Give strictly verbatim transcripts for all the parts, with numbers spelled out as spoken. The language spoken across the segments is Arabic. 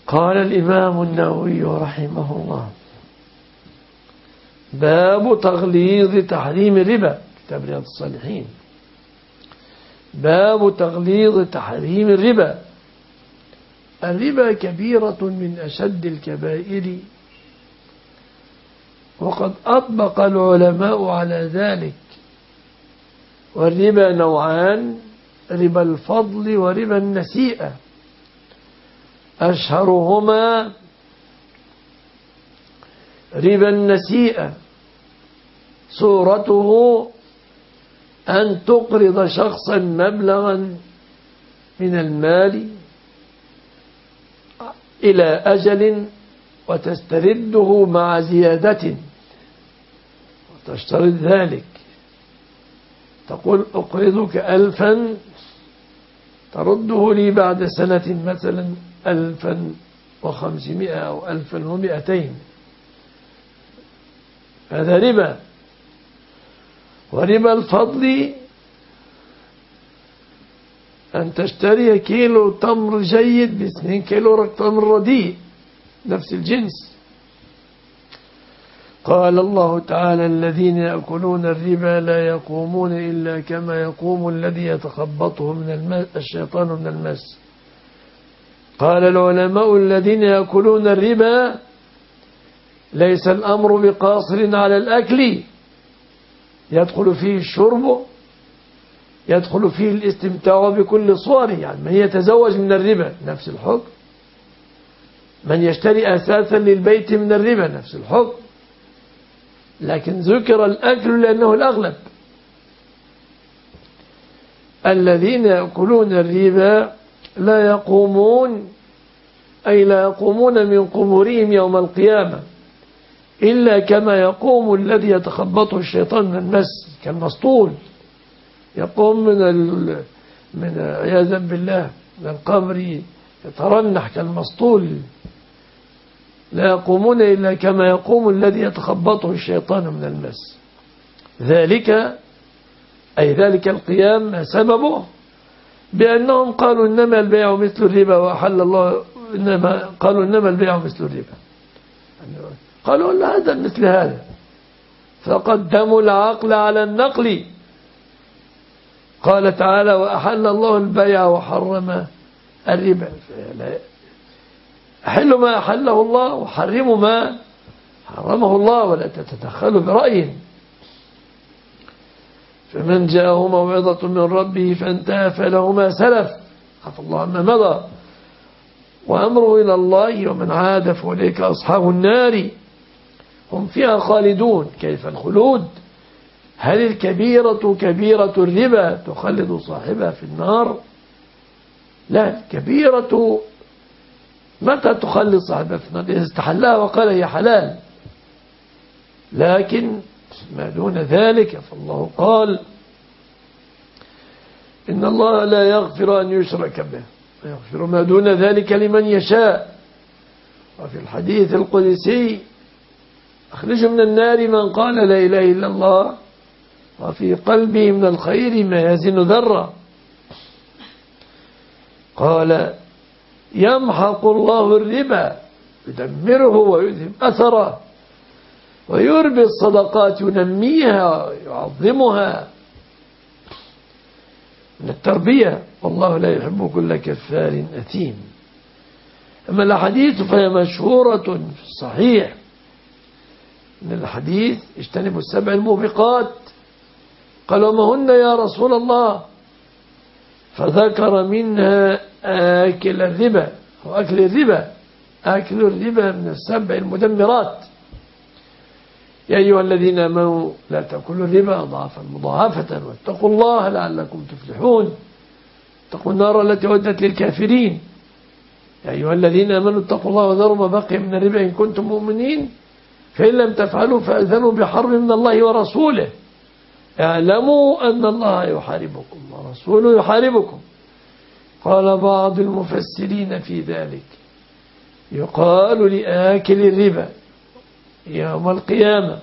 قال الإمام النووي رحمه الله: باب تغليظ تحريم الربا، كتاب رياض الصالحين. باب تغليظ تحريم الربا. الربا كبيرة من أشد الكبائر، وقد أطبق العلماء على ذلك. والربا نوعان: ربا الفضل وربا النسيئة. أشهرهما ربا النسيئة، صورته أن تقرض شخصا مبلغا من المال إلى أجل وتسترده مع زيادة، وتشترط ذلك. تقول: أقرضك ألفا ترده لي بعد سنة مثلا ألفا وخمسمائة أو ألفا ومائتين، هذا ربا. وربا الفضل أن تشتري كيلو تمر جيد باثنين كيلو تمر رديء نفس الجنس. قال الله تعالى: الذين يأكلون الربا لا يقومون إلا كما يقوم الذي يتخبطه من المس الشيطان من المس. قال العلماء: الذين يأكلون الربا ليس الأمر بقاصر على الأكل، يدخل فيه الشرب، يدخل فيه الاستمتاع بكل صوره. يعني من يتزوج من الربا نفس الحكم، من يشتري أساسا للبيت من الربا نفس الحكم، لكن ذكر الأكل لأنه الأغلب. الذين يأكلون الربا لا يقومون، أي لا يقومون من قبورهم يوم القيامة إلا كما يقوم الذي يتخبطه الشيطان من المس، كالمسطول يقوم من ال... من عياذا بالله من القبر يترنح كالمسطول. لا يقومون إلا كما يقوم الذي يتخبطه الشيطان من المس. ذلك أي ذلك القيام سببه بأنهم قالوا إنما البيع مثل الربا وأحل الله، إنما قالوا إنما البيع مثل الربا، قالوا لا هذا مثل هذا، فقدموا العقل على النقل. قال تعالى: وأحل الله البيع وحرم الربا. أحل ما أحله الله وحرموا ما حرمه الله، ولا تتدخلوا برأي. فمن جاءه موعظة من ربه فانتهى فله ما سلف، عفى الله عما مضى، وأمره إلى الله، ومن عاد فأولئك أصحاب النار هم فيها خالدون. كيف الخلود؟ هل الكبيرة كبيرة الربا تخلد صاحبها في النار؟ لا، الكبيرة متى تخلد صاحبها في النار؟ إذا استحلها وقال هي حلال. لكن ما دون ذلك فالله قال: إن الله لا يغفر أن يشرك به ويغفر ما دون ذلك لمن يشاء. وفي الحديث القدسي: أخرج من النار من قال لا إله إلا الله وفي قلبه من الخير ما يزن ذرة. قال: يمحق الله الربا يدمره ويذهب أثره ويربي الصدقات ينميها ويعظمها من التربية، والله لا يحب كل كفار أثيم. أما الحديث فهي مشهورة في الصحيح من الحديث: اجتنبوا السبع الموبقات. قالوا: ما هن يا رسول الله؟ فذكر منها آكل الربا، وأكل الربا آكل الربا من السبع المدمرات. يا أيها الذين آمنوا لا تأكلوا الربا أضعافا مضاعفة واتقوا الله لعلكم تفلحون. اتقوا النار التي أعدت للكافرين. يا أيها الذين آمنوا اتقوا الله وذروا ما بقي من الربا إن كنتم مؤمنين، فإن لم تفعلوا فأذنوا بحرب من الله ورسوله. اعلموا أن الله يحاربكم ورسوله يحاربكم. قال بعض المفسرين في ذلك: يقال لآكل الربا يوم القيامة: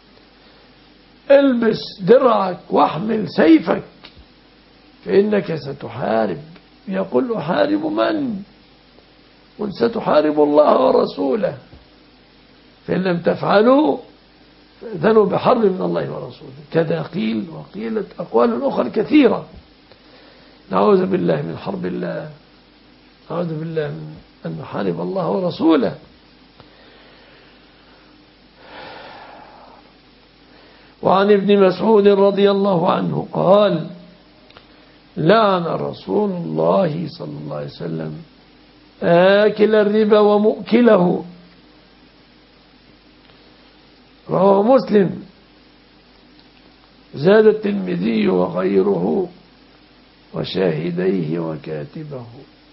البس درعك واحمل سيفك فإنك ستحارب. يقول: أحارب من؟ قل ستحاربوا الله ورسوله فإن لم تفعلوا فأذنوا بحرب من الله ورسوله. كذا قيل، وقيلت أقوال أخرى كثيرة. نعوذ بالله من حرب الله، نعوذ بالله من أن نحارب الله ورسوله. وعن ابن مسعود رضي الله عنه قال: لعن رسول الله صلى الله عليه وسلم آكل الربا ومؤكله. رواه مسلم. زاد الترمذي وغيره وشاهديه وكاتبه.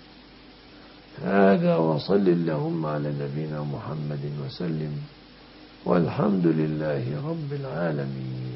هذا وصل اللهم على نبينا محمد وسلم، والحمد لله رب العالمين.